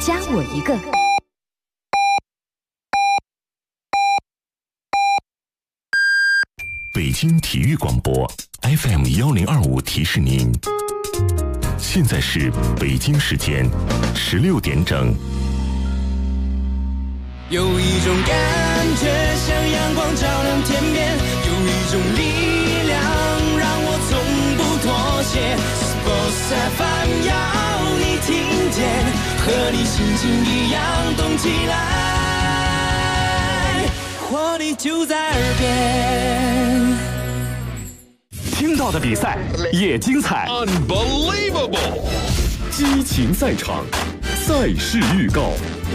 加我一个。 北京体育广播 FM1025提示您，现在是北京时间16点整。 有一种感觉像阳光照亮天边，有一种力量让我从不妥协。Sports FM 要你听见，和你心情一样动起来，活力就在耳边。 听到的比赛也精彩 Unbelievable 激情赛场，赛事预告。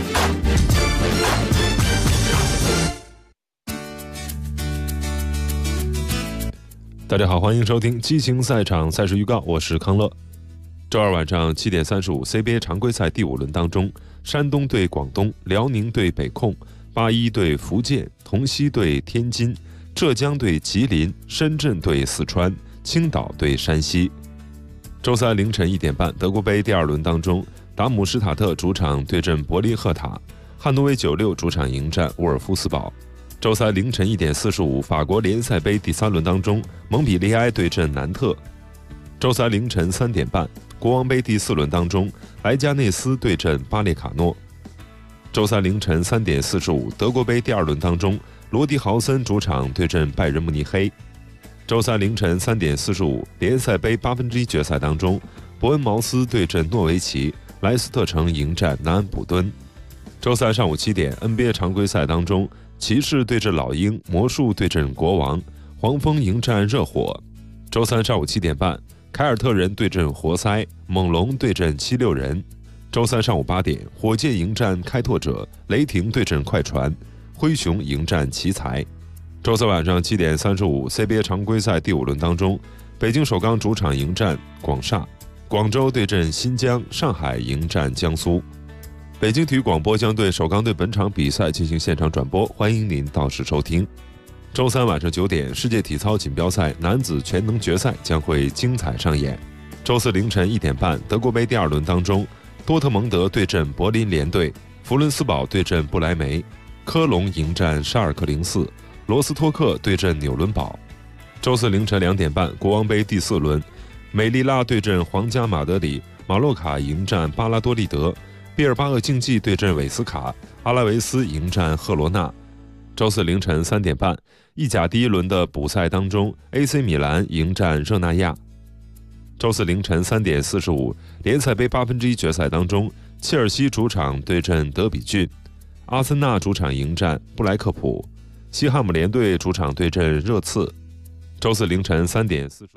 大家好，欢迎收听激情赛场赛事预告，我是康乐。周二晚上7点35 CBA 常规赛第5轮当中，山东对广东，辽宁对北控，81对福建，同曦对天津，浙江对吉林，深圳对四川，青岛对山西。周三凌晨1点半，德国杯第2轮当中，达姆施塔特主场对阵柏林赫塔，汉诺威96主场迎战沃尔夫斯堡。周三凌晨1点45，法国联赛杯第3轮当中，蒙彼利埃对阵南特。周三凌晨3点半，国王杯第4轮当中，莱加内斯对阵巴列卡诺。周三凌晨3点45，德国杯第2轮当中，罗迪豪森主场对阵拜仁慕尼黑。周三凌晨3点45，联赛杯1/8决赛当中，伯恩茅斯对阵诺维奇，莱斯特城迎战南安普敦。周三上午7点 NBA 常规赛当中，骑士对阵老鹰，魔术对阵国王，黄蜂迎战热火。周三上午7点半，凯尔特人对阵活塞，猛龙对阵76人。周三上午8点，火箭迎战开拓者，雷霆对阵快船，灰熊迎战奇才。周三晚上7点35 CBA 常规赛第5轮当中，北京首钢主场迎战广厦，广州对阵新疆，上海迎战江苏。北京体育广播将对首钢队本场比赛进行现场转播，欢迎您到时收听。周三晚上9点，世界体操锦标赛男子全能决赛将会精彩上演。周四凌晨1点半，德国杯第2轮当中，多特蒙德对阵柏林联队，弗伦斯堡对阵不莱梅，科隆迎战沙尔克04，罗斯托克对阵纽伦堡。周四凌晨2点半，国王杯第4轮，美利拉对阵皇家马德里，马洛卡迎战巴拉多利德，毕尔巴鄂竞技对阵韦斯卡，阿拉维斯迎战赫罗纳。周四凌晨3点半，意甲第1轮的补赛当中 ，AC 米兰迎战热那亚。周四凌晨3点45，联赛杯1/8决赛当中，切尔西主场对阵德比郡，阿森纳主场迎战布莱克普，西汉姆联队主场对阵热刺。周四凌晨3点45。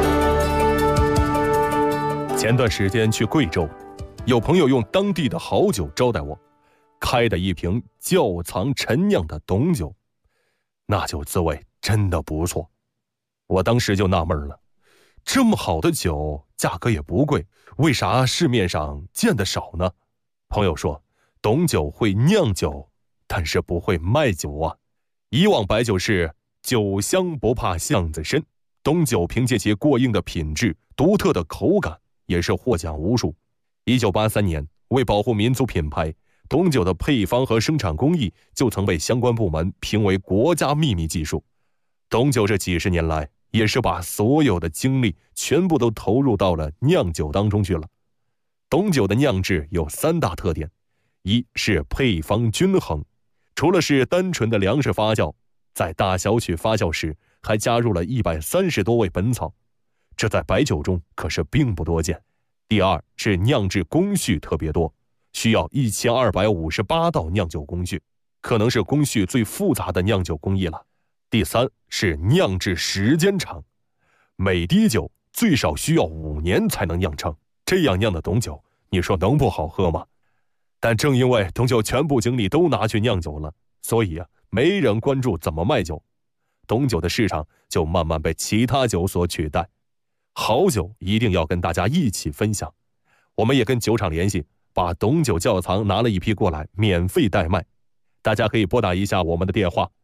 前段时间去贵州，有朋友用当地的好酒招待我，开的一瓶窖藏陈酿的董酒，那酒滋味真的不错。我当时就纳闷了，这么好的酒价格也不贵，为啥市面上见得少呢？朋友说，董酒会酿酒，但是不会卖酒啊。以往白酒是酒香不怕巷子深，董酒凭借其过硬的品质、独特的口感，也是获奖无数。1983年，为保护民族品牌，董酒的配方和生产工艺就曾被相关部门评为国家秘密技术。董酒这几十年来，也是把所有的精力全部都投入到了酿酒当中去了。董酒的酿制有3大特点：一是配方均衡，除了是单纯的粮食发酵，在大小曲发酵时还加入了130多味本草，这在白酒中可是并不多见。第二是酿制工序特别多，需要1258道酿酒工序，可能是工序最复杂的酿酒工艺了。第三是酿制时间长，每滴酒最少需要5年才能酿成，这样酿的董酒，你说能不好喝吗？但正因为董酒全部精力都拿去酿酒了，所以没人关注怎么卖酒，董酒的市场就慢慢被其他酒所取代。好酒一定要跟大家一起分享，我们也跟酒厂联系，把董酒窖藏拿了一批过来，免费代卖。大家可以拨打一下我们的电话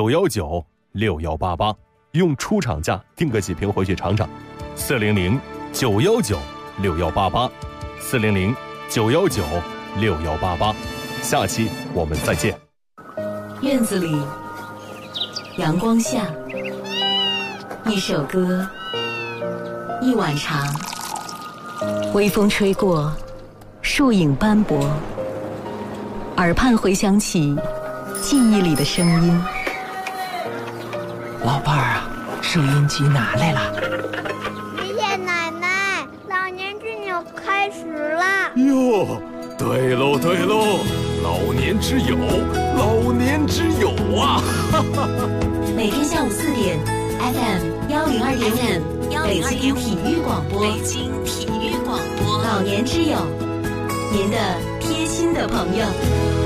，400-919-6188，400-919-6188，用出厂价订个几瓶回去尝尝，400-919-6188。 9196188，400-9196188。下期我们再见。 院子里，阳光下，一首歌，一碗茶，微风吹过，树影斑驳，耳畔回响起记忆里的声音。 老伴儿啊，收音机拿来了。 爷爷奶奶，老年之友开始了。 哟，对喽对喽，老年之友，老年之友啊！ 每天下午4点 ，FM 102.5，北京体育广播，北京体育广播，老年之友，您的贴心的朋友。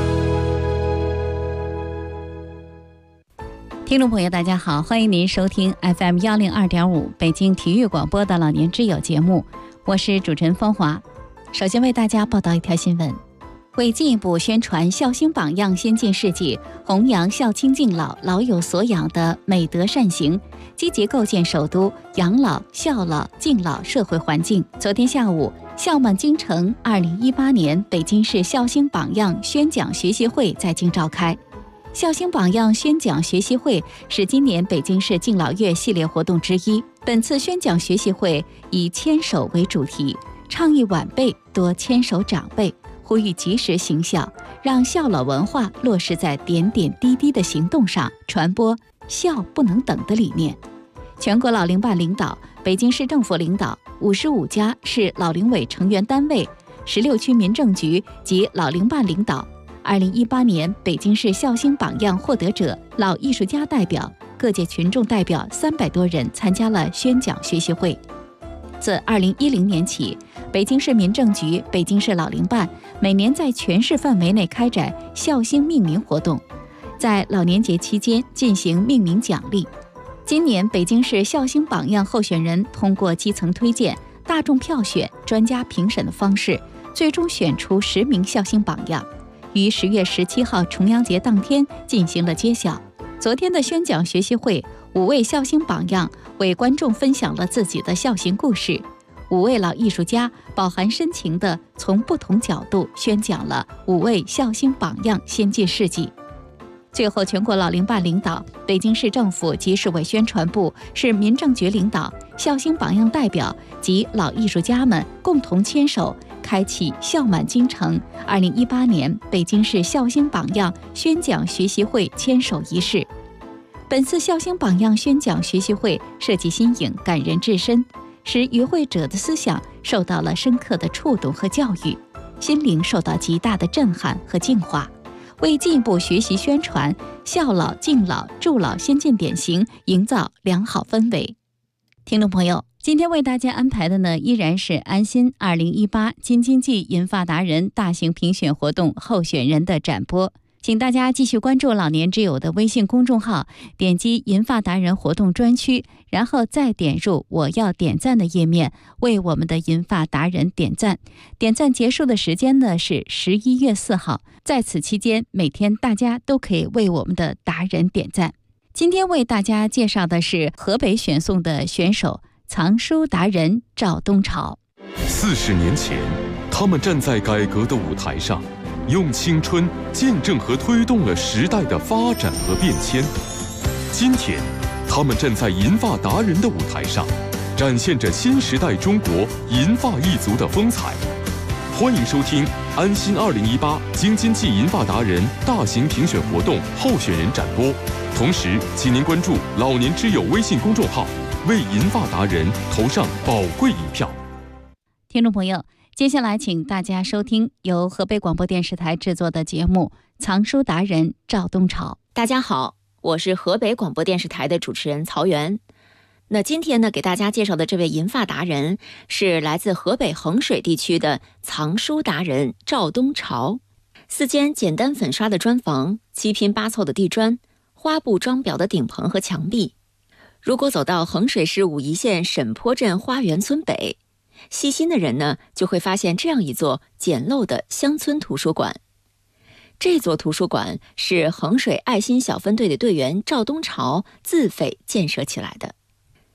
听众朋友大家好，欢迎您收听 FM 102.5北京体育广播的老年之友节目，我是主持人芳华。首先为大家报道一条新闻，为进一步宣传孝兴榜样先进事迹，弘扬孝亲敬老、老有所养的美德善行，积极构建首都养老、孝老、敬老社会环境。昨天下午，孝满京城2018年北京市孝兴榜样宣讲学习会在京召开。孝兴榜样宣讲学习会是今年北京市敬老月系列活动之一。本次宣讲学习会以牵手为主题，倡议晚辈多牵手长辈，呼吁及时行孝，让孝老文化落实在点点滴滴的行动上，传播孝不能等的理念。全国老龄办领导、北京市政府领导、55家市老龄委成员单位、16区民政局及老龄办领导，2018年北京市孝兴榜样获得者、老艺术家代表、各界群众代表300多人参加了宣讲学习会。自2010年起，北京市民政局、北京市老龄办每年在全市范围内开展孝兴命名活动，在老年节期间进行命名奖励。今年北京市孝兴榜样候选人通过基层推荐、大众票选、专家评审的方式，最终选出10名孝兴榜样，于10月17号重阳节当天进行了揭晓。昨天的宣讲学习会，5位孝兴榜样为观众分享了自己的孝行故事，5位老艺术家饱含深情地从不同角度宣讲了5位孝兴榜样先进事迹。最后，全国老龄办领导、北京市政府及市委宣传部、市民政局领导、孝兴榜样代表及老艺术家们共同牵手，开启孝满京城2018年北京市孝兴榜样宣讲学习会牵手仪式。本次孝兴榜样宣讲学习会设计新颖、感人至深，使与会者的思想受到了深刻的触动和教育，心灵受到极大的震撼和净化，为进一步学习宣传孝老、敬老、助老先进典型营造良好氛围。听众朋友，今天为大家安排的呢，依然是安心2018京津冀银发达人大型评选活动候选人的展播。请大家继续关注老年之友的微信公众号，点击银发达人活动专区，然后再点入我要点赞的页面，为我们的银发达人点赞。点赞结束的时间呢是11月4号，在此期间每天大家都可以为我们的达人点赞。今天为大家介绍的是河北选送的选手藏书达人赵东朝。 40年前，他们站在改革的舞台上，用青春见证和推动了时代的发展和变迁。今天，他们站在银发达人的舞台上，展现着新时代中国银发一族的风采。欢迎收听安心2018京津冀银发达人大型评选活动候选人展播。同时，请您关注老年之友微信公众号，为银发达人投上宝贵一票。 听众朋友，接下来请大家收听由河北广播电视台制作的节目《藏书达人赵东朝》。 大家好，我是河北广播电视台的主持人曹媛。那今天呢，给大家介绍的这位银发达人是来自河北衡水地区的藏书达人赵东朝。4间简单粉刷的砖房，7拼8凑的地砖，花布装裱的顶棚和墙壁。如果走到衡水市武夷县沈坡镇花园村北，细心的人呢，就会发现这样一座简陋的乡村图书馆。这座图书馆是衡水爱心小分队的队员赵东朝自费建设起来的。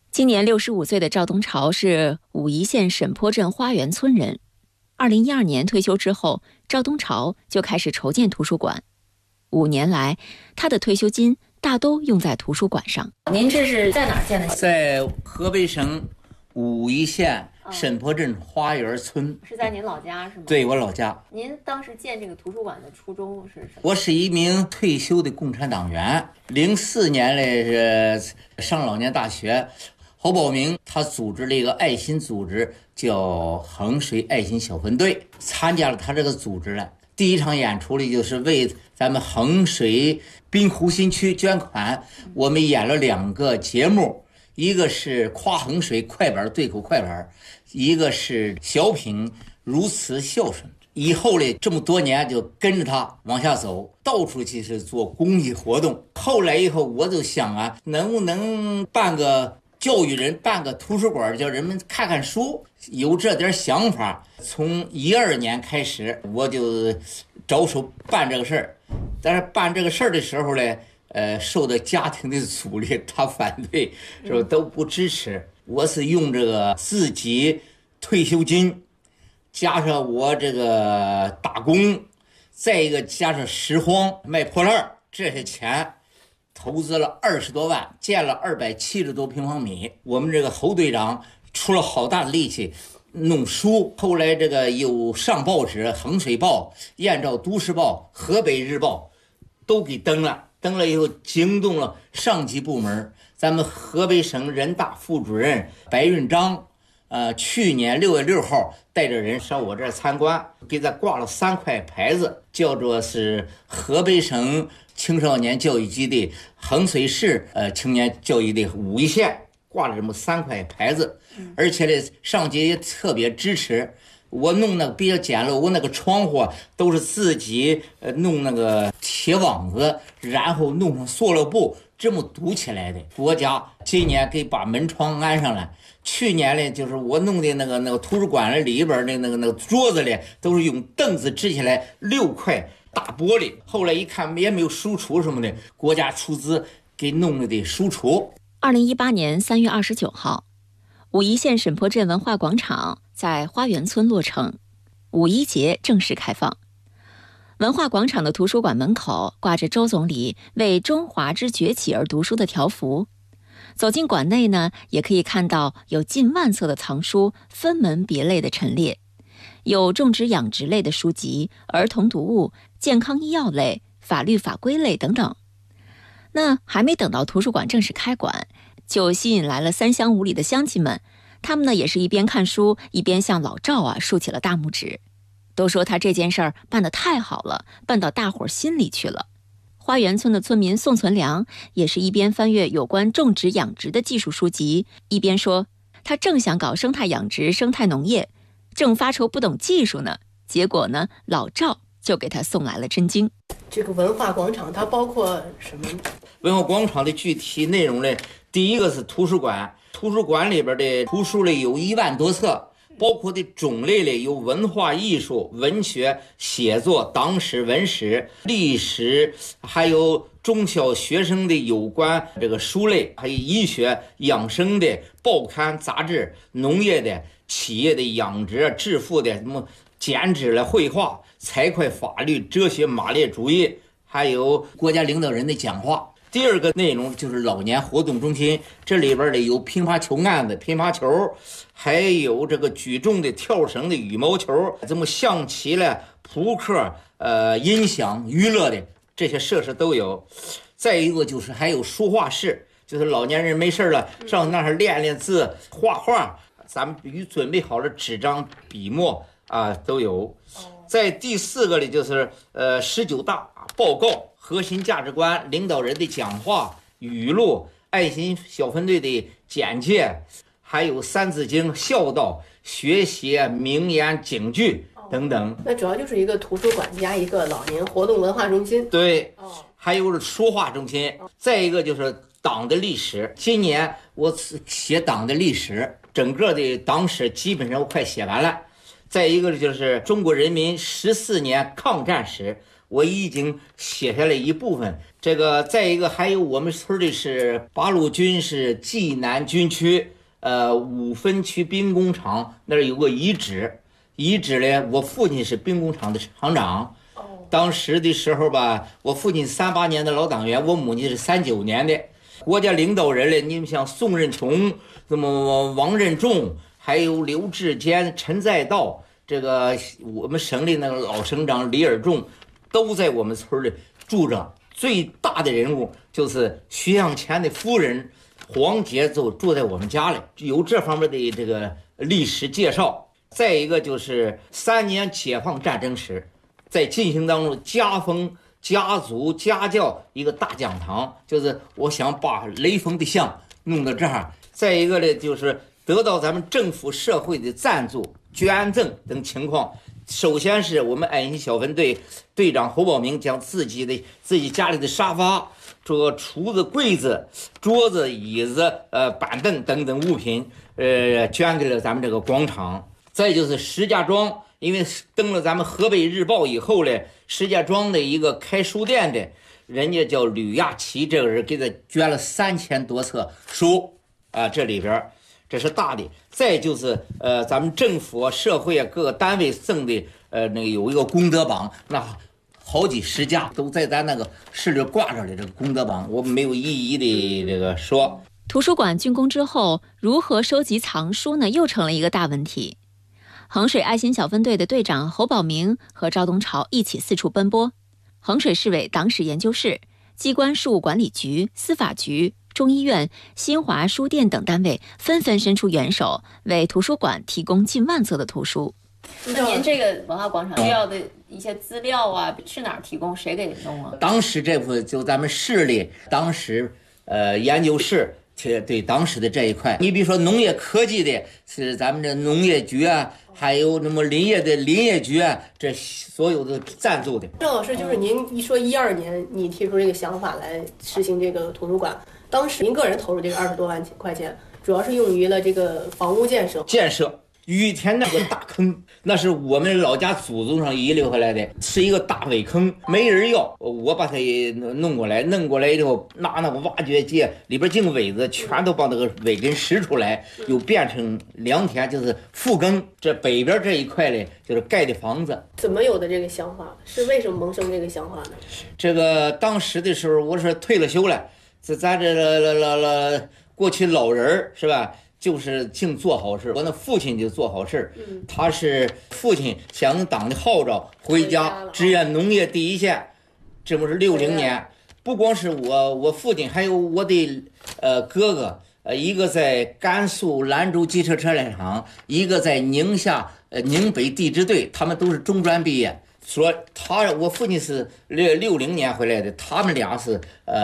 今年65岁的赵东朝是武夷县沈坡镇花园村人。2012年退休之后，赵东朝就开始筹建图书馆。5年来，他的退休金大都用在图书馆上。您这是在哪儿建的？ 在河北省武夷县沈坡镇花园村。 是在您老家是吗？ 对，我老家。 您当时建这个图书馆的初衷是什么？ 我是一名退休的共产党员。04年嘞是上老年大学，侯宝明他组织了一个爱心组织，叫衡水爱心小分队，参加了他这个组织了。第一场演出里就是为咱们衡水滨湖新区捐款，我们演了2个节目，一个是夸衡水快板对口快板，一个是小品如此孝顺。以后呢，这么多年就跟着他往下走，到处去是做公益活动。后来以后我就想啊，能不能办个教育人，办个图书馆，叫人们看看书，有这点想法。从12年开始，我就着手办这个事儿。但是办这个事儿的时候呢，受到家庭的阻力，他反对，是吧？都不支持。我是用这个自己退休金，加上我这个打工，再一个加上拾荒卖破烂，这些钱投资了20多万，建了270多平方米。我们这个侯队长出了好大的力气弄书，后来这个有上报纸，衡水报、燕赵都市报、河北日报都给登了。登了以后惊动了上级部门，咱们河北省人大副主任白运章去年6月6号带着人上我这儿参观，给他挂了3块牌子，叫做是河北省青少年教育基地、衡水市青年教育的武夷县，挂了这么3块牌子。而且呢，上级也特别支持我弄那个比较简陋，我那个窗户都是自己弄那个铁网子，然后弄上塑料布这么堵起来的。国家今年给把门窗安上了。去年呢，就是我弄的那个图书馆里边的那个桌子里，都是用凳子支起来6块大玻璃。后来一看也没有书橱什么的，国家出资给弄了的书橱。 2018年3月29号，武夷县沈坡镇文化广场在花园村落成，五一节正式开放。文化广场的图书馆门口挂着周总理为中华之崛起而读书的条幅。走进馆内呢，也可以看到有近万册的藏书分门别类的陈列，有种植养殖类的书籍、儿童读物、健康医药类、法律法规类等等。那还没等到图书馆正式开馆，就吸引来了3乡5里的乡亲们，他们呢也是一边看书一边向老赵竖起了大拇指，都说他这件事儿办得太好了，办到大伙儿心里去了。花园村的村民宋存良也是一边翻阅有关种植养殖的技术书籍，一边说他正想搞生态养殖、生态农业，正发愁不懂技术呢，结果呢老赵就给他送来了真经。 这个文化广场它包括什么？ 文化广场的具体内容呢，第一个是图书馆，图书馆里边的图书类有1万多册，包括的种类里有文化艺术、文学、写作、党史、文史、历史，还有中小学生的有关这个书类，还有医学、养生的报刊杂志、农业的、企业的养殖、致富的，什么剪纸了、绘画、财会、法律、哲学、马列主义，还有国家领导人的讲话。第二个内容就是老年活动中心，这里边的有乒乓球案子、乒乓球，还有这个举重的、跳绳的、羽毛球，这么象棋了、扑克、音响、娱乐的这些设施都有。再一个就是还有书画室，就是老年人没事了上那儿练练字、画画，咱们准备好了纸张、笔墨都有。在第4个里就是19大报告、核心价值观、领导人的讲话、语录、爱心小分队的简介，还有三字经、孝道、学习、名言警句等等。 那主要就是一个图书馆加一个老年活动文化中心。 对，还有书画中心。再一个就是党的历史，今年我写党的历史，整个的党史基本上我快写完了。再一个就是中国人民14年抗战史， 我已经写下来一部分。这个再一个还有我们村里是八路军是济南军区5分区兵工厂那儿有个遗址呢，我父亲是兵工厂的厂长。当时的时候吧，我父亲38年的老党员，我母亲是39年的。国家领导人嘞，你们像宋任穷、那么王任重，还有刘志坚、陈再道，这个我们省里那个老省长李尔仲，都在我们村里住着。最大的人物就是徐向前的夫人黄杰住在我们家里，有这方面的这个历史介绍。再一个就是3年解放战争时，在进行当中加封家族家教一个大讲堂，就是我想把雷锋的像弄到这儿。再一个呢，就是得到咱们政府社会的赞助捐赠等情况。首先是我们爱心小分队队长侯宝明将自己家里的沙发、这个橱子、柜子、桌子、椅子、板凳等等物品，捐给了咱们这个广场。再就是石家庄，因为登了咱们河北日报以后呢，石家庄的一个开书店的人家叫吕亚奇，这个人给他捐了3000多册书这里边这是大的。再就是咱们政府社会各个单位赠的那个有一个功德榜，那好几十家都在咱那个市里挂着的这个功德榜，我们没有一一的这个说。 图书馆竣工之后，如何收集藏书呢？又成了一个大问题。衡水爱心小分队的队长侯宝明和赵东朝一起四处奔波，衡水市委党史研究室、机关事务管理局、司法局、中医院、新华书店等单位纷纷伸出援手，为图书馆提供近万册的图书。 那您这个文化广场需要的一些资料啊，是哪儿提供？谁给弄啊？ 当时这部分就咱们市里当时研究室。对当时的这一块，你比如说农业科技的是咱们这农业局啊，还有什么林业的林业局啊，这所有的赞助的。 郑老师，就是您一说12年，你提出这个想法来实行这个图书馆，当时您个人投入这个20多万块钱，主要是用于了这个房屋建设。雨田那个大坑，那是我们老家祖宗上遗留下来的，是一个大苇坑，没人要，我把它弄过来以后，拿那个挖掘机里边进苇子，全都把那个苇根拾出来，又变成良田，就是复耕。这北边这一块呢，就是盖的房子。怎么有的这个想法？是为什么萌生这个想法呢？ 这个当时的时候，我是退了休了，咱这过去老人是吧？就是净做好事，我那父亲就做好事，他是父亲响应党的号召回家支援农业第一线，这不是60年，不光是我父亲，还有我的哥哥，一个在甘肃兰州机车车辆厂，一个在宁夏宁北地质队，他们都是中专毕业。说我父亲是60年回来的，他们俩是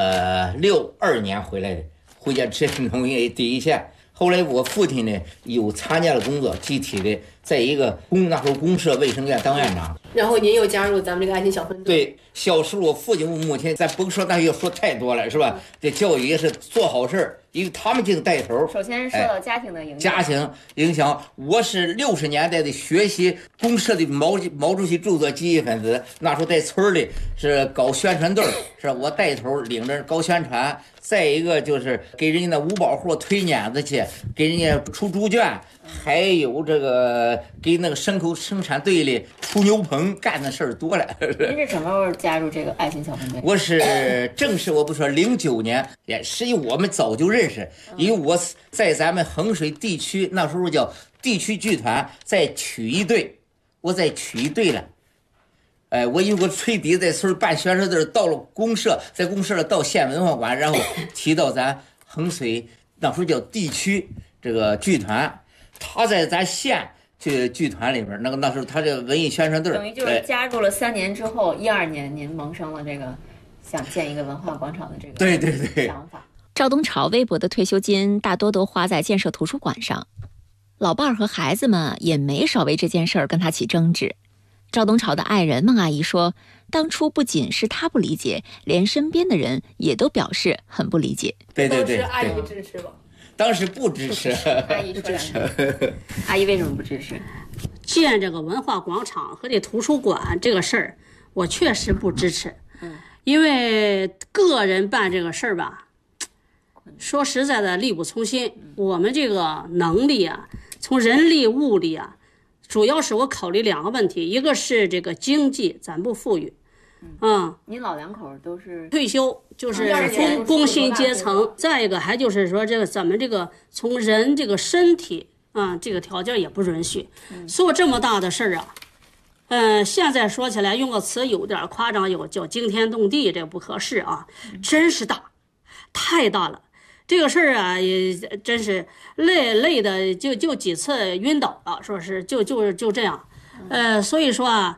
62年回来的，回家支援农业第一线。后来我父亲呢有参加了工作，具体的在一个那时候公社卫生院当院长。 然后您又加入咱们这个爱心小分队。 对，小时候我父亲我母亲，咱甭说那要说太多了，是吧？这教育也是做好事，因为他们净带头。 首先受到家庭的影响。 家庭影响，我是60年代的学习公社的毛主席著作积极分子，那时候在村里是搞宣传队，是吧？我带头领着搞宣传。再一个就是给人家的五保户推碾子去，给人家出猪圈，还有这个给那个牲口生产队里出牛棚，干的事儿多了。 您是什么时候加入这个爱心小分队？ 我是正式，我不说09年，也实际我们早就认识，因为我在咱们衡水地区那时候叫地区剧团，在曲艺队，我在曲艺队了。我有个吹笛在村办宣传队，到了公社，在公社到县文化馆，然后提到咱衡水那时候叫地区这个剧团，他在咱县这剧团里边，那时候他这文艺宣传队， 等于就是加入了3年之后，12年您萌生了这个想建一个文化广场的这个想法。 赵东朝微薄的退休金大多都花在建设图书馆上，老伴儿和孩子们也没少为这件事儿跟他起争执。赵东朝的爱人孟阿姨说，当初不仅是他不理解，连身边的人也都表示很不理解。 对， 当时阿姨支持吗？ 当时不支持。 阿姨不支持。阿姨为什么不支持？ 建这个文化广场和这图书馆这个事儿， 我确实不支持。因为个人办这个事儿吧，说实在的，力不从心。我们这个能力啊，从人力物力啊，主要是我考虑2个问题，一个是这个经济，咱不富裕。 您老两口都是退休，就是工薪阶层。再一个还就是说，这个咱们这个从人这个身体这个条件也不允许做这么大的事儿啊。现在说起来用个词有点夸张，有叫惊天动地，这不合适啊，真是大，太大了。这个事儿啊，也真是累的就几次晕倒了，说是就这样。所以说啊，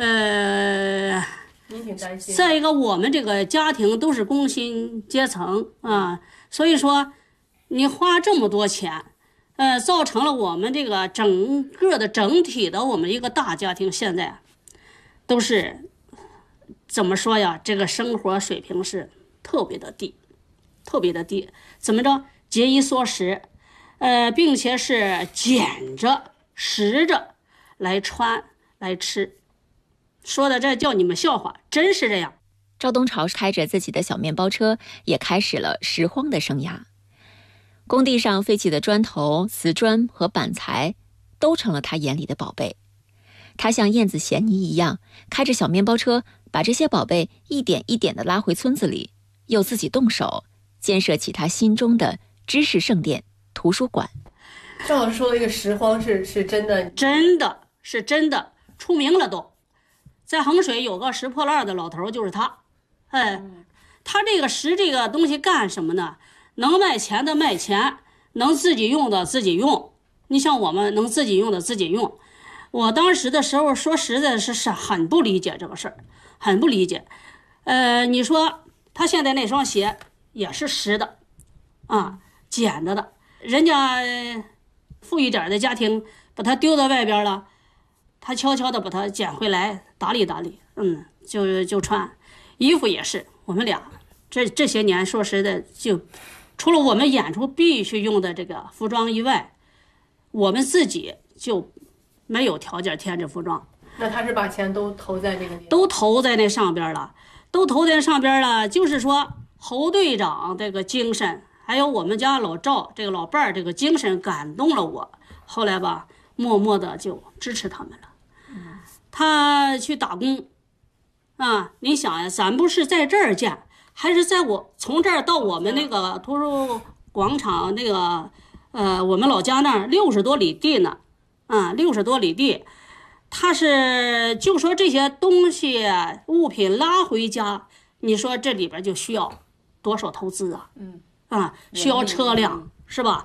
您挺担心。 再一个，我们这个家庭都是工薪阶层啊，所以说你花这么多钱，造成了我们这个整体的我们一个大家庭现在都是怎么说呀？这个生活水平是特别的低，特别的低。怎么着？节衣缩食，并且是捡着拾着来穿来吃。说的这叫你们笑话，真是这样。 赵东潮开着自己的小面包车，也开始了拾荒的生涯。工地上废弃的砖头、瓷砖和板材，都成了他眼里的宝贝。他像燕子衔泥一样，开着小面包车，把这些宝贝一点一点地拉回村子里，又自己动手建设起他心中的知识圣殿——图书馆。 赵老师说的这个拾荒是真的， 是真的，出名了都。在衡水有个拾破烂的老头，就是他。他这个拾这个东西干什么呢？能卖钱的卖钱，能自己用的自己用。你像我们能自己用的自己用。我当时的时候说实在是很不理解这个事儿，很不理解。你说他现在那双鞋也是拾的捡着的，人家富裕点的家庭把它丢到外边了，他悄悄的把它捡回来打理打理，就穿。衣服也是，我们俩这些年说实在，就除了我们演出必须用的这个服装以外，我们自己就没有条件添置服装。 那他是把钱都投在这个， 都投在那上边了，就是说侯队长这个精神，还有我们家老赵这个老伴儿这个精神感动了我。后来吧，默默的就支持他们了。他去打工你想呀，咱不是在这儿建，还是在我从这儿到我们那个图书广场那个我们老家那儿60多里地呢，60多里地。他是就说这些东西物品拉回家，你说这里边就需要多少投资啊？需要车辆是吧？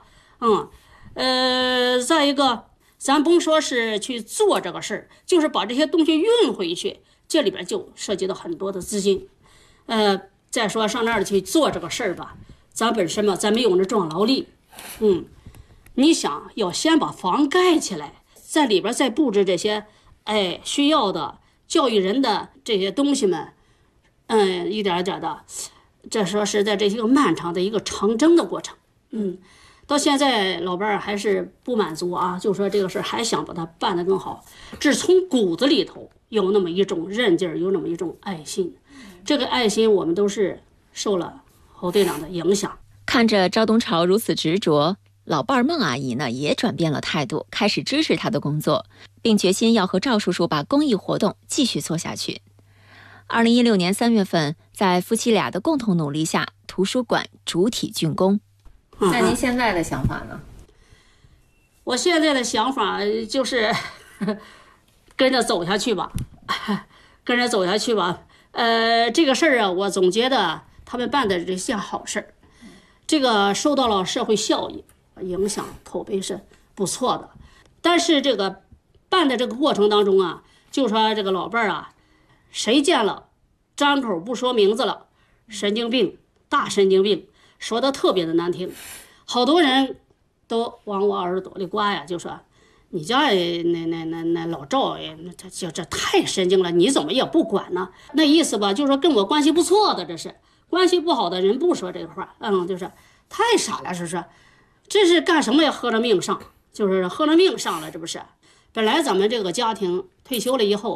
再一个，咱甭说是去做这个事儿，就是把这些东西运回去，这里边就涉及到很多的资金。再说上那儿去做这个事儿吧，咱本身嘛，咱没有那壮劳力。你想要先把房盖起来，在里边再布置这些需要的教育人的这些东西们，一点一点的，这说实在这是一个漫长的一个长征的过程。到现在老伴儿还是不满足啊，就说这个事儿还想把它办得更好，这是从骨子里头有那么一种韧劲儿，有那么一种爱心。这个爱心我们都是受了侯队长的影响。 看着赵东潮如此执着，老伴儿孟阿姨呢也转变了态度，开始支持他的工作，并决心要和赵叔叔把公益活动继续做下去。2016年3月份，在夫妻俩的共同努力下，图书馆主体竣工。那您现在的想法呢？ 我现在的想法就是跟着走下去吧，跟着走下去吧。这个事儿啊，我总觉得他们办的这件好事儿，这个受到了社会效益影响，口碑是不错的。但是这个办的这个过程当中啊，就说这个老伴儿啊，谁见了张口不说名字了，神经病，大神经病，说的特别的难听，好多人都往我耳朵里刮呀，就说你家那老赵这太神经了，你怎么也不管呢？那意思吧，就是说跟我关系不错的，这是关系不好的人不说这个话，就是太傻了，是这是干什么呀？喝着命上，就是喝着命上了，这不是？本来咱们这个家庭退休了以后，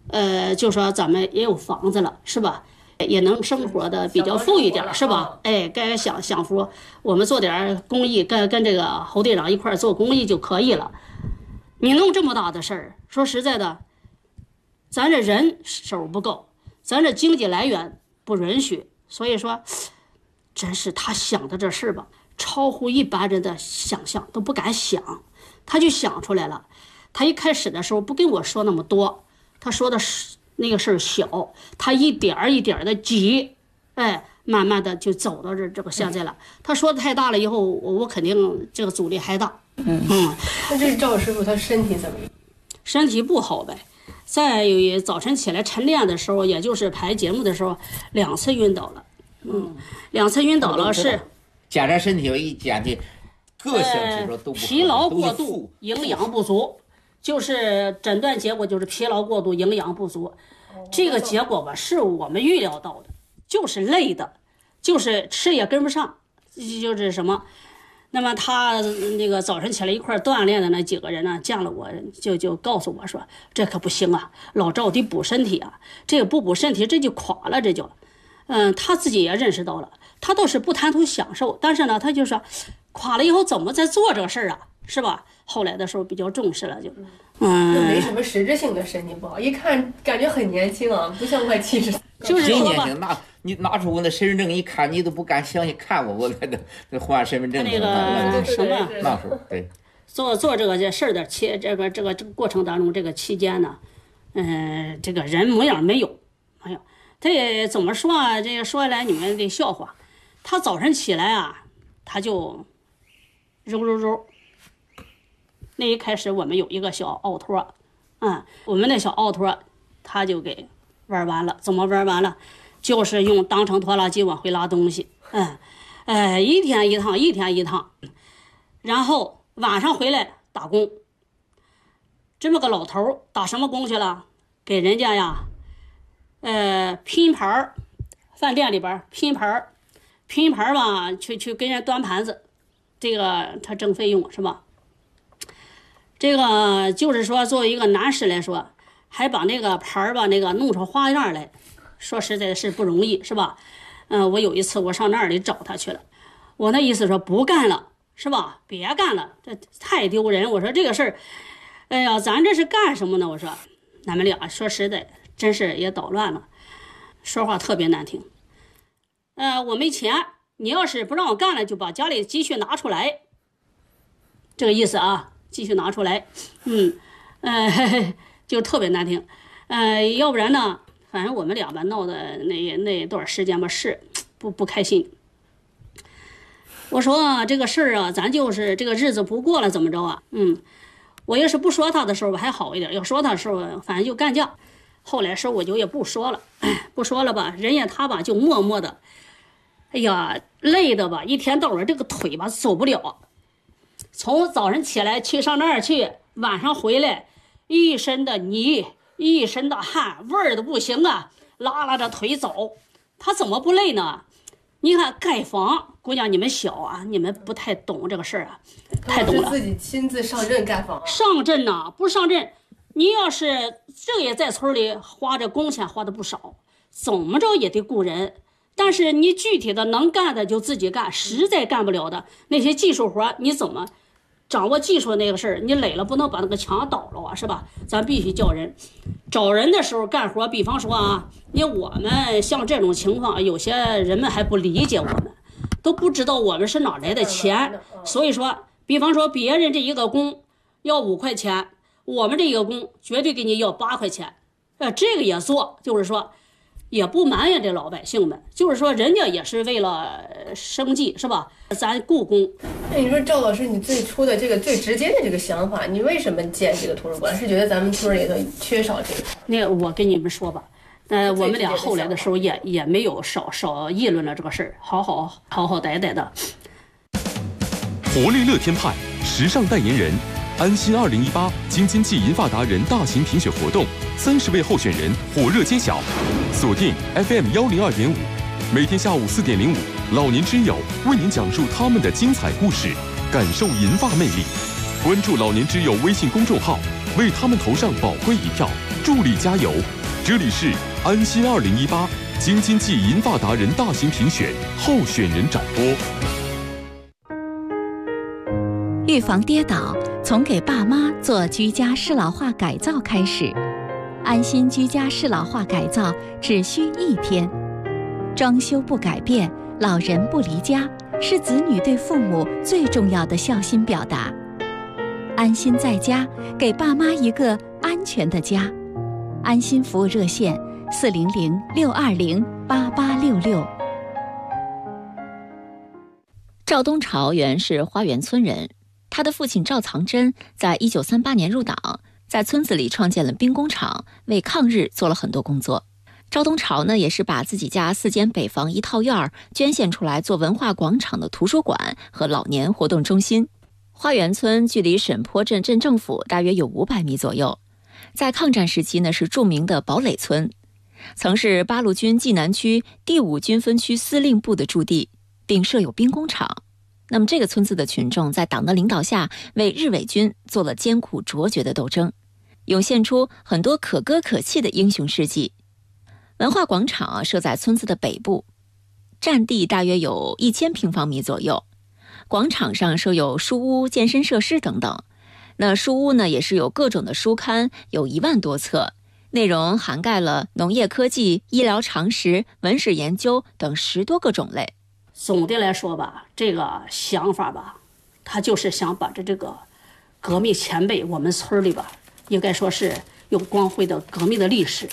就说咱们也有房子了，是吧？也能生活的比较富裕点，是吧？哎，该享福，我们做点公益，跟这个侯队长一块做公益就可以了。你弄这么大的事儿，说实在的，咱这人手不够，咱这经济来源不允许，所以说，真是他想的这事儿吧，超乎一般人的想象，都不敢想，他就想出来了。他一开始的时候不跟我说那么多，他说的是那个事儿小，他一点儿一点儿的急，哎，慢慢的就走到这个现在了。他说的太大了以后，我肯定这个阻力还大。 那这赵师傅他身体怎么样？ 身体不好呗。再有早晨起来晨练的时候，也就是排节目的时候，2次晕倒了。2次晕倒了是检查身体有一检的各项指标都不好， 疲劳过度，营养不足。就是诊断结果就是疲劳过度，营养不足。这个结果吧是我们预料到的，就是累的，就是吃也跟不上，就是什么。那么他那个早晨起来一块锻炼的那几个人呢，见了我就告诉我说，这可不行啊，老赵得补身体啊，这个不补身体这就垮了，这就。他自己也认识到了，他倒是不贪图享受，但是呢，他就说垮了以后怎么再做这个事儿啊，是吧？后来的时候比较重视了，就没什么实质性的身体不好，一看感觉很年轻啊，不像快70。 就是说吧， 你拿出我的身份证一看，你都不敢相信，看我来的换身份证那个什么那时候对做这个事儿的这个过程当中，这个期间呢，这个人模样没有。这怎么说啊？这个说来你们得笑话。他早晨起来啊，他就揉。那一开始我们有一个小奥托，我们那小奥托他就给玩完了。怎么玩完了？就是用当成拖拉机往回拉东西，一天一趟，然后晚上回来打工。这么个老头打什么工去了？给人家呀。拼盘，饭店里边拼盘吧，去跟人端盘子，这个他挣费用是吧？这个就是说，作为一个男士来说，还把那个盘吧，那个弄出花样来，说实在是不容易，是吧？我有一次我上那里找他去了，我那意思说不干了，是吧？别干了，这太丢人。我说这个事儿，哎呀，咱这是干什么呢？我说，咱们俩说实在。真是也捣乱了，说话特别难听。我没钱，你要是不让我干了，就把家里积蓄拿出来，这个意思啊，继续拿出来。就特别难听。要不然呢，反正我们俩吧闹的那段时间吧是不开心。我说这个事儿啊，咱就是这个日子不过了，怎么着啊？我要是不说他的时候还好一点，要说他的时候，反正就干架。后来时候我就也不说了，不说了吧，人家他吧就默默的，哎呀，累的吧，一天到晚这个腿吧走不了，从早上起来去上那儿去，晚上回来，一身的泥，一身的汗，味儿的不行啊，拉着腿走，他怎么不累呢？你看盖房，姑娘你们小啊，你们不太懂这个事儿啊，太懂了。 自己亲自上阵盖房， 上阵呐，不上阵。你要是这也在村里花着工钱花的不少，怎么着也得雇人。但是你具体的能干的就自己干，实在干不了的那些技术活，你怎么掌握技术那个事儿？你累了不能把那个墙倒了啊，是吧？咱必须叫人。找人的时候干活，比方说啊，我们像这种情况，有些人们还不理解我们，都不知道我们是哪来的钱。所以说，比方说别人这一个工要5块钱。我们这个工绝对给你要8块钱，这个也做，就是说，也不埋怨这老百姓们，就是说人家也是为了生计，是吧？咱雇工。 那你说赵老师，你最初的这个最直接的这个想法，你为什么建这个图书馆？是觉得咱们村里头缺少这个？ 那我跟你们说吧，我们俩后来的时候也没有少议论了这个事儿，好好歹的。 活力乐天派时尚代言人。安心2018京津冀银发达人大型评选活动，30位候选人火热揭晓。锁定 FM 102.5，每天下午4点05，老年之友为您讲述他们的精彩故事，感受银发魅力。关注老年之友微信公众号， 为他们投上宝贵一票，助力加油。这里是安心2018京津冀银发达人大型评选候选人展播。 预防跌倒，从给爸妈做居家适老化改造开始。安心居家适老化改造只需1天，装修不改变，老人不离家，是子女对父母最重要的孝心表达。安心在家，给爸妈一个安全的家。安心服务热线400-620-8866。 赵东朝原是花园村人，他的父亲赵藏真在1938年入党，在村子里创建了兵工厂，为抗日做了很多工作。赵东朝呢，也是把自己家4间北房1套院捐献出来做文化广场的图书馆和老年活动中心。花园村距离沈坡镇镇政府大约有500米左右，在抗战时期呢是著名的堡垒村，曾是八路军冀南区第5军分区司令部的驻地，并设有兵工厂。那么这个村子的群众在党的领导下，为日伪军做了艰苦卓绝的斗争，涌现出很多可歌可泣的英雄事迹。文化广场设在村子的北部，占地大约有1000平方米左右。广场上设有书屋、健身设施等等。那书屋呢，也是有各种的书刊，有1万多册，内容涵盖了农业科技、医疗常识、文史研究等10多个种类。 总的来说吧，这个想法吧，他就是想把这个革命前辈，我们村里吧，应该说是有光辉的革命的历史。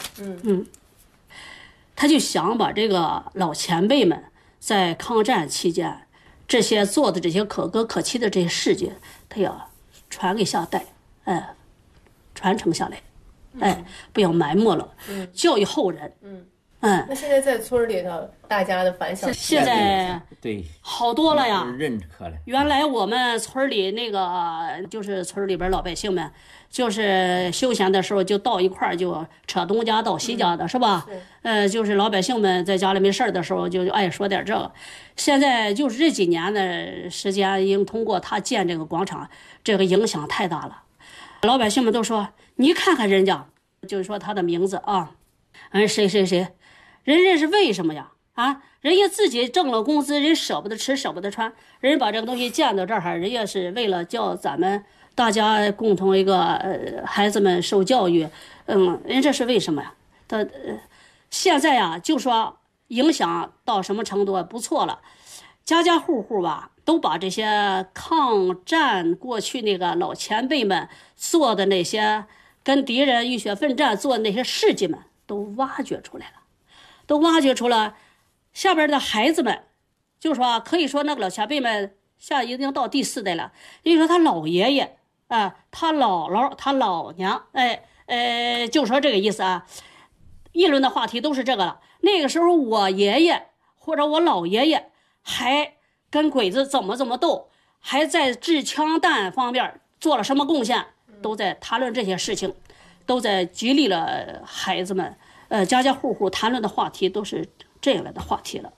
他就想把这个老前辈们在抗战期间这些做的这些可歌可泣的这些事迹，他要传给下代，传承下来，不要埋没了，教育后人。 那现在在村里头，大家的反响现在对好多了呀， 认可了。 原来我们村里那个就是村里边老百姓们，就是休闲的时候就到一块儿就扯东家到西家的，是吧？就是老百姓们在家里没事的时候就爱说点这个。现在就是这几年的时间，已经通过他建这个广场，这个影响太大了。老百姓们都说，你看看人家，就是说他的名字啊，谁谁谁。人家是为什么呀？人家自己挣了工资，人舍不得吃舍不得穿，人把这个东西建到这儿，人家是为了叫咱们大家共同一个孩子们受教育，人这是为什么呀？他现在呀，就说影响到什么程度不错了，家家户户吧都把这些抗战过去那个老前辈们做的那些跟敌人浴血奋战做的那些事迹们都挖掘出来了。都挖掘出了下边的孩子们，就说可以说那个老前辈们现在已经到第4代了。你说他老爷爷他姥姥，他老娘，就说这个意思啊。议论的话题都是这个了。那个时候我爷爷或者我老爷爷还跟鬼子怎么斗，还在制枪弹方面做了什么贡献，都在谈论这些事情，都在激励了孩子们。家家户户谈论的话题都是这样的话题了，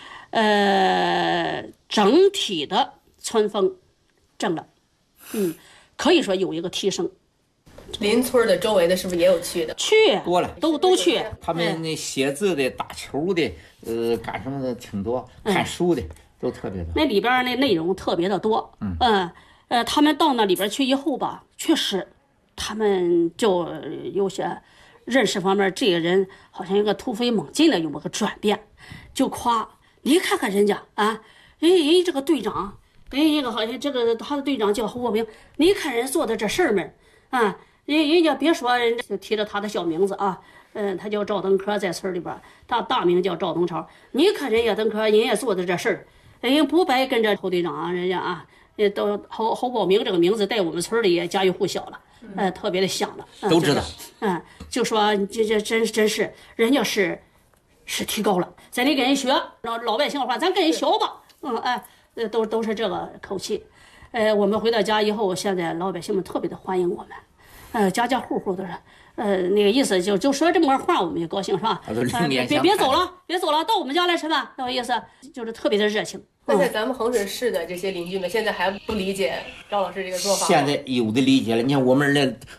整体的村风正了，可以说有一个提升。 邻村的周围的是不是也有去的？ 去多了， 都去。 他们那写字的、打球的，干什么的挺多，看书的都特别多。 那里边那内容特别的多，他们到那里边去以后吧，确实，他们就有些。认识方面，这个人好像一个突飞猛进的有个转变，就夸你看看人家人这个队长，一个好像这个他的队长叫侯国明，你看人做的这事儿们人家别说人家提着他的小名字他叫赵登科，在村里边，他大名叫赵东朝。你看人家登科，人家做的这事儿，人家不白跟着侯队长人家也都侯宝明这个名字在我们村里也家喻户晓了。特别的响了， 都知道。 就说这真是人家是提高了，咱得跟人学。老百姓的话，咱跟人学吧。都是这个口气。我们回到家以后，现在老百姓们特别的欢迎我们。家家户户都是，那个意思就说这么个话，我们就高兴是吧？别走了，到我们家来吃饭，那个意思就是特别的热情。 那在咱们衡水市的这些邻居们，现在还不理解赵老师这个做法吗？ 现在有的理解了。你看我们那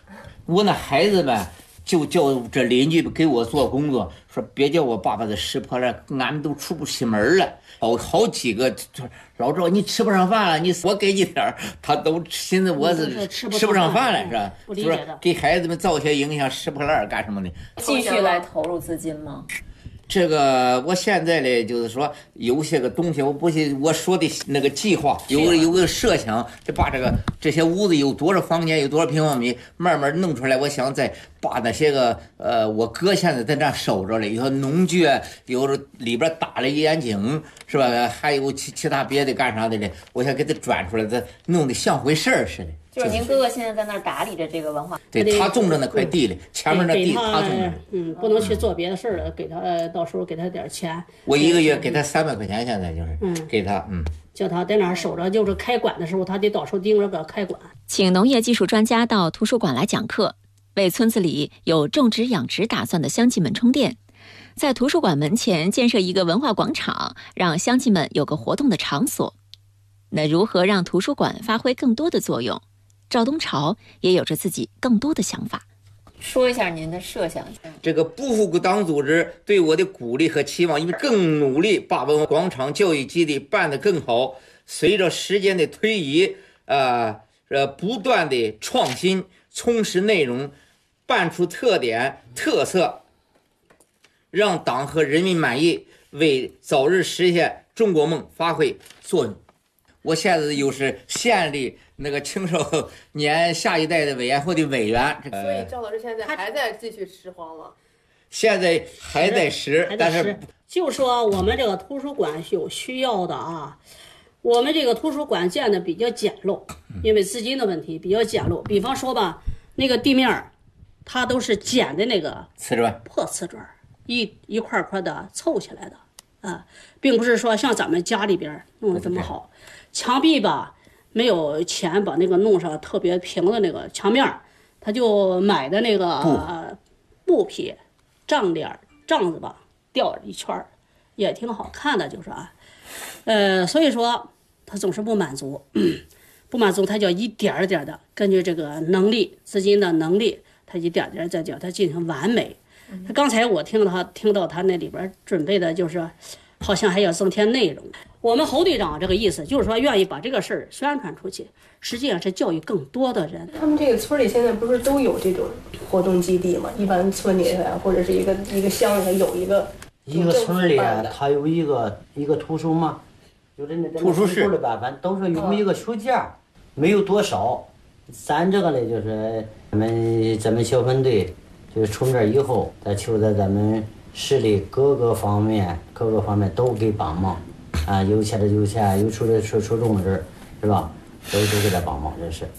我那孩子们就叫这邻居给我做工作，说别叫我爸爸的拾破烂，俺们都出不起门了。好几个老赵，你吃不上饭了，我给你点儿，他都寻思我是吃不上饭了，是吧？ 不理解的， 说给孩子们造些影响，拾破烂干什么的？ 继续来投入资金吗？ 这个我现在呢，就是说有些个东西，我说的那个计划，有个设想，就把这些屋子有多少房间，有多少平方米，慢慢弄出来。我想再把那些个我哥现在在那守着了，有农具，有里边打了眼井，是吧？还有其他别的干啥的呢？我想给他转出来，再弄得像回事儿似的。 就是您哥哥现在在那儿打理着这个文化， 对，他种着那块地里，前面那地他种着。 不能去做别的事儿了，给他到时候给他点钱。 我一个月给他300块钱，现在就是给他， 叫他在那儿守着，就是开馆的时候，他得到时候盯着个开馆。 请农业技术专家到图书馆来讲课，为村子里有种植养殖打算的乡亲们充电。在图书馆门前建设一个文化广场，让乡亲们有个活动的场所。那如何让图书馆发挥更多的作用？赵东朝也有着自己更多的想法。说一下您的设想。 这个不服国党组织对我的鼓励和期望，因为更努力把文化广场教育基地办得更好。随着时间的推移，不断的创新、充实内容，办出特点、特色，让党和人民满意，为早日实现中国梦发挥作用。我现在又是县里那个青少年下一代的委员会的委员， 所以赵老师现在还在继续拾荒吗？ 现在还在拾，但是就说我们这个图书馆有需要的啊，我们这个图书馆建的比较简陋，因为资金的问题比较简陋。比方说吧，那个地面它都是捡的那个瓷砖， 破瓷砖，一块块的凑起来的啊，并不是说像咱们家里边弄得这么好。墙壁吧，没有钱把那个弄上特别平的那个墙面，他就买的那个布匹帐子吧，吊一圈也挺好看的，就是所以说他总是不满足，他就一点点的根据这个能力、资金的能力，他一点点再叫他进行完美。刚才我听到他那里边准备的就是。好像还要增添内容。我们侯队长这个意思就是说，愿意把这个事儿宣传出去，实际上是教育更多的人。 他们这个村里现在不是都有这种活动基地吗？一般村里或者是一个乡里有一个村里他有一个图书嘛，就是那图书室的吧，反正都是有一个书架，没有多少。咱这个呢，就是咱们小分队就是出面以后，再求在咱们市里各个方面都给帮忙啊，有钱的有钱，有出重的是吧？都给他帮忙，这是，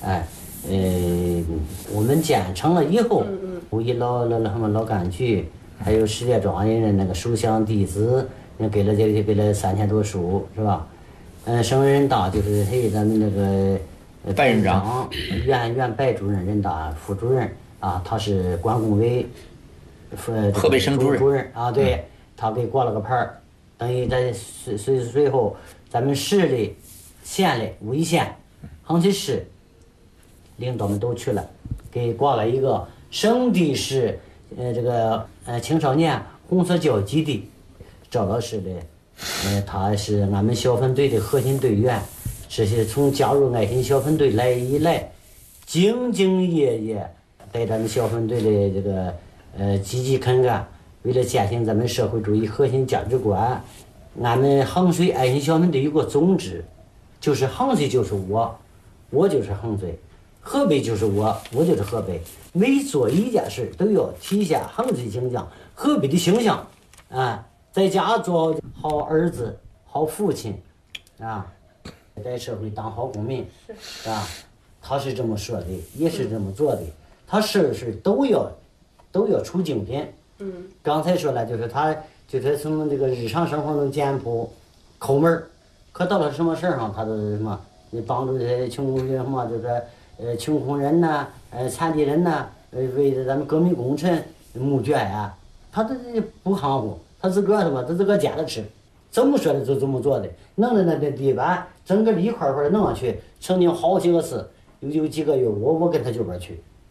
我们建成了以后，五一老干局，还有石家庄人的那个首相弟子，给了3000多书，是吧？省人大就是咱们那个白院长， 原白主任、人大副主任啊，他是关工委。 河北省主任啊，对，他给挂了个牌儿，等于在随后咱们市里、县里、武义县、横渠市领导们都去了，给挂了一个省地市青少年红色教育基地。赵老师的，他是俺们小分队的核心队员，这些从加入爱心小分队来以来，兢兢业业在咱们小分队的这个。积极肯干，为了践行咱们社会主义核心价值观，俺们衡水爱心小分队有个宗旨，就是衡水就是我就是衡水，河北就是我就是河北。每做一件事都要体现衡水形象、河北的形象啊，在家做好儿子、好父亲啊，在社会当好公民啊，他是这么说的，也是这么做的，他事都要出精品。刚才说了，就是他就是从这个日常生活中简朴抠门，可到了什么事儿上，他都是什么，你帮助这些穷苦人嘛，就是穷苦人呐，残疾人呐，为咱们革命工程募捐呀，他这不含糊，他自个什么，他自个捡着吃，怎么说的就怎么做的，弄的那地板整个一块块弄上去，曾经好几个次，有几个月我跟他这边去。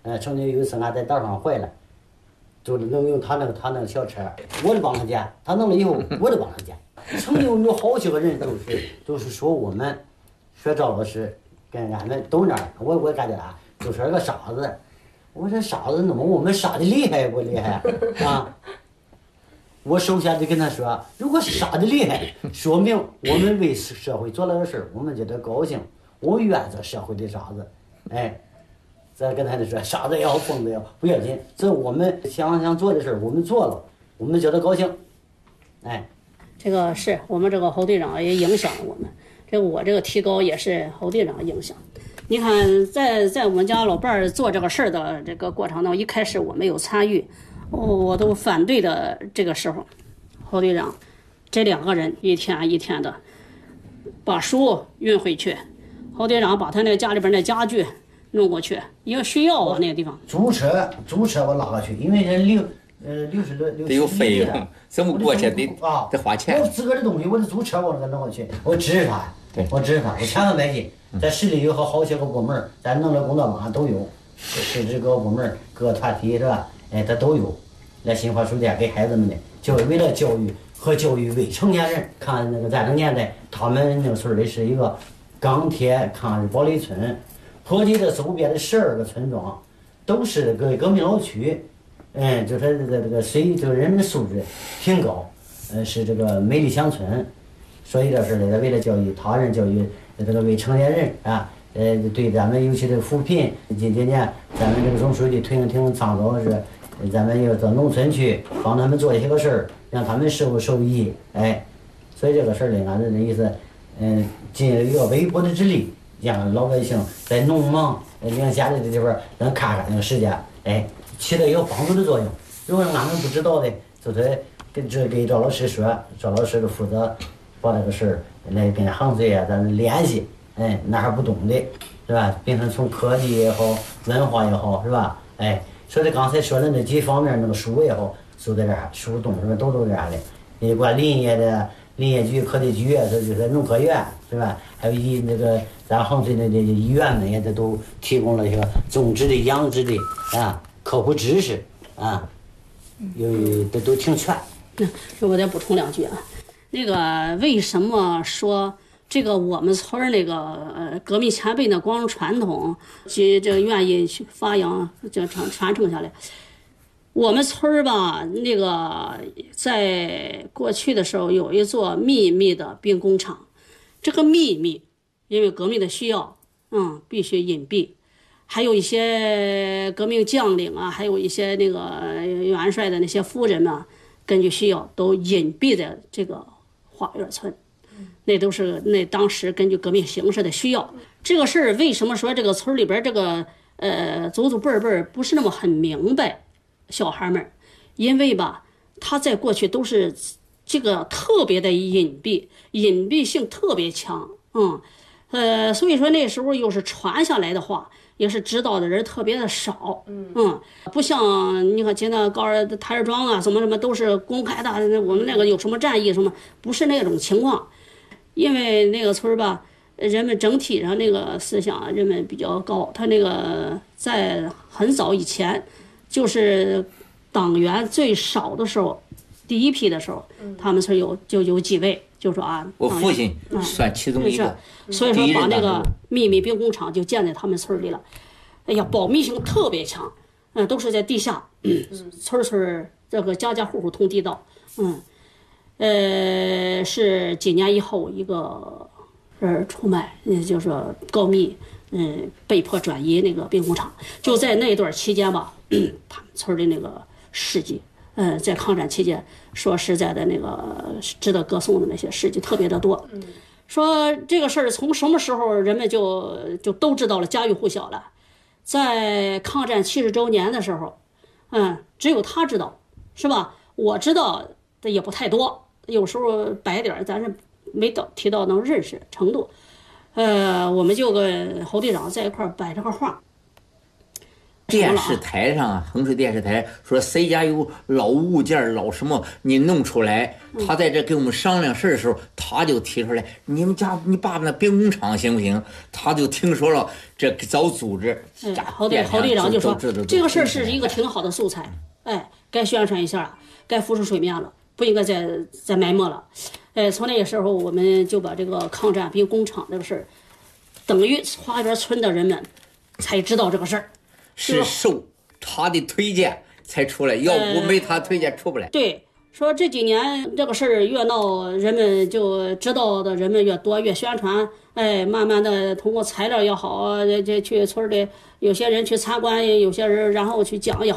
曾经有一次俺在道上坏了，就能用他那个小车，我得帮他捡，他弄了以后我得帮他捡。曾经有好几个人都是说我们说赵老师跟俺们都那儿，我感觉就说个傻子。我说傻子弄我们傻的厉害不厉害啊？我首先就跟他说，如果傻的厉害，说明我们为社会做了个事儿，我们觉得高兴，我们愿做社会的傻子。哎，再跟他就说，傻子也好，疯子也好，不要紧，这我们想做的事儿，我们做了，我们觉得高兴。哎， 这个是我们这个侯队长也影响了我们，这个我这个提高也是侯队长影响。你看，在我们家老伴儿做这个事儿的这个过程当中，一开始我没有参与，我都反对的这个时候，侯队长这2个人一天一天的把书运回去，侯队长把他那家里边那家具弄过去，因为需要啊那个地方。 租车我拉过去，因为人60多得有费用，怎么过去得花钱。 我自个儿的东西，我的租车我给弄过去，我支持他，我千万买进。在市里有好些个部门，咱弄的工作坊都有，市这个部门各团体是吧？哎，它都有。来新华书店给孩子们的，就是为了教育和教育未成年人。看那个战争年代，他们那个村里是一个钢铁抗日堡垒村，坡地的周边的12个村庄都是革命老区。就是这个就是人们的素质挺高，是这个美丽乡村。所以这是为了教育他人，教育这个未成年人啊，对咱们尤其是扶贫，今年咱们这个总书记挺倡导是，咱们要到农村去帮他们做一些个事儿，让他们受益。哎，所以这个事儿呢，俺这意思，尽一个微薄的之力，让老百姓在农忙零下的地方能看看那个世界，哎，起到一个帮助的作用。如果俺们不知道的，就是给赵老师说，赵老师就负责把这个事儿来跟衡水啊咱联系，哪还不懂的，是吧？变成从科技也好，文化也好，是吧？哎，说的刚才说的那几方面，那个书也好，都在这儿，书洞什么都这样的。你管林业局、科技局啊，这就是农科院，是吧？还有那个咱衡水的这医院们也都提供了一个种植的、养殖的啊科普知识啊，都挺全。 我再补充2句啊。那个为什么说这个我们村那个革命前辈的光荣传统，这愿意去发扬，这传承下来？我们村吧，那个在过去的时候有一座秘密的兵工厂，这个秘密，因为革命的需要，必须隐蔽。还有一些革命将领啊，还有一些那个元帅的那些夫人们，根据需要都隐蔽在这个花园村，那都是当时根据革命形势的需要。这个事儿为什么说这个村里边这个祖辈儿不是那么很明白，小孩们，因为吧他在过去都是这个特别的隐蔽性特别强，所以说那时候又是传下来的话，也是知道的人特别的少，不像你看现在台儿庄啊什么都是公开的，我们那个有什么战役什么，不是那种情况。因为那个村吧，人们整体上那个思想人们比较高，他那个在很早以前，就是党员最少的时候，第一批的时候，他们村有几位，就说啊， 我父亲算其中一个， 所以说把那个秘密兵工厂就建在他们村里了。哎呀，保密性特别强，都是在地下，村这个家家户户通地道，是几年以后一个人出卖，就是说告密，被迫转移那个兵工厂。就在那段期间吧，他们村的那个事迹，在抗战期间，说实在的那个值得歌颂的那些事迹特别的多。说这个事儿从什么时候人们就都知道了，家喻户晓了。在抗战70周年的时候，只有他知道，是吧？我知道的也不太多，有时候白点儿，咱是没提到能认识程度。我们就跟侯队长在一块儿摆这个话。 电视台上啊，衡水电视台说谁家有老物件老什么，你弄出来。他在这给我们商量事的时候，他就提出来，你们家你爸爸那兵工厂行不行？他就听说了，这找组织。 郝队长就说这个事儿是一个挺好的素材，该宣传一下，该浮出水面了，不应该再埋没了。从那个时候我们就把这个抗战兵工厂这个事儿，等于花园村的人们才知道这个事儿。 是受他的推荐才出来，要不没他推荐出不来。 对，说这几年这个事儿越闹，人们就知道的人们越多，越宣传，慢慢的通过材料也好，这去村里有些人去参观，有些人然后去讲也好。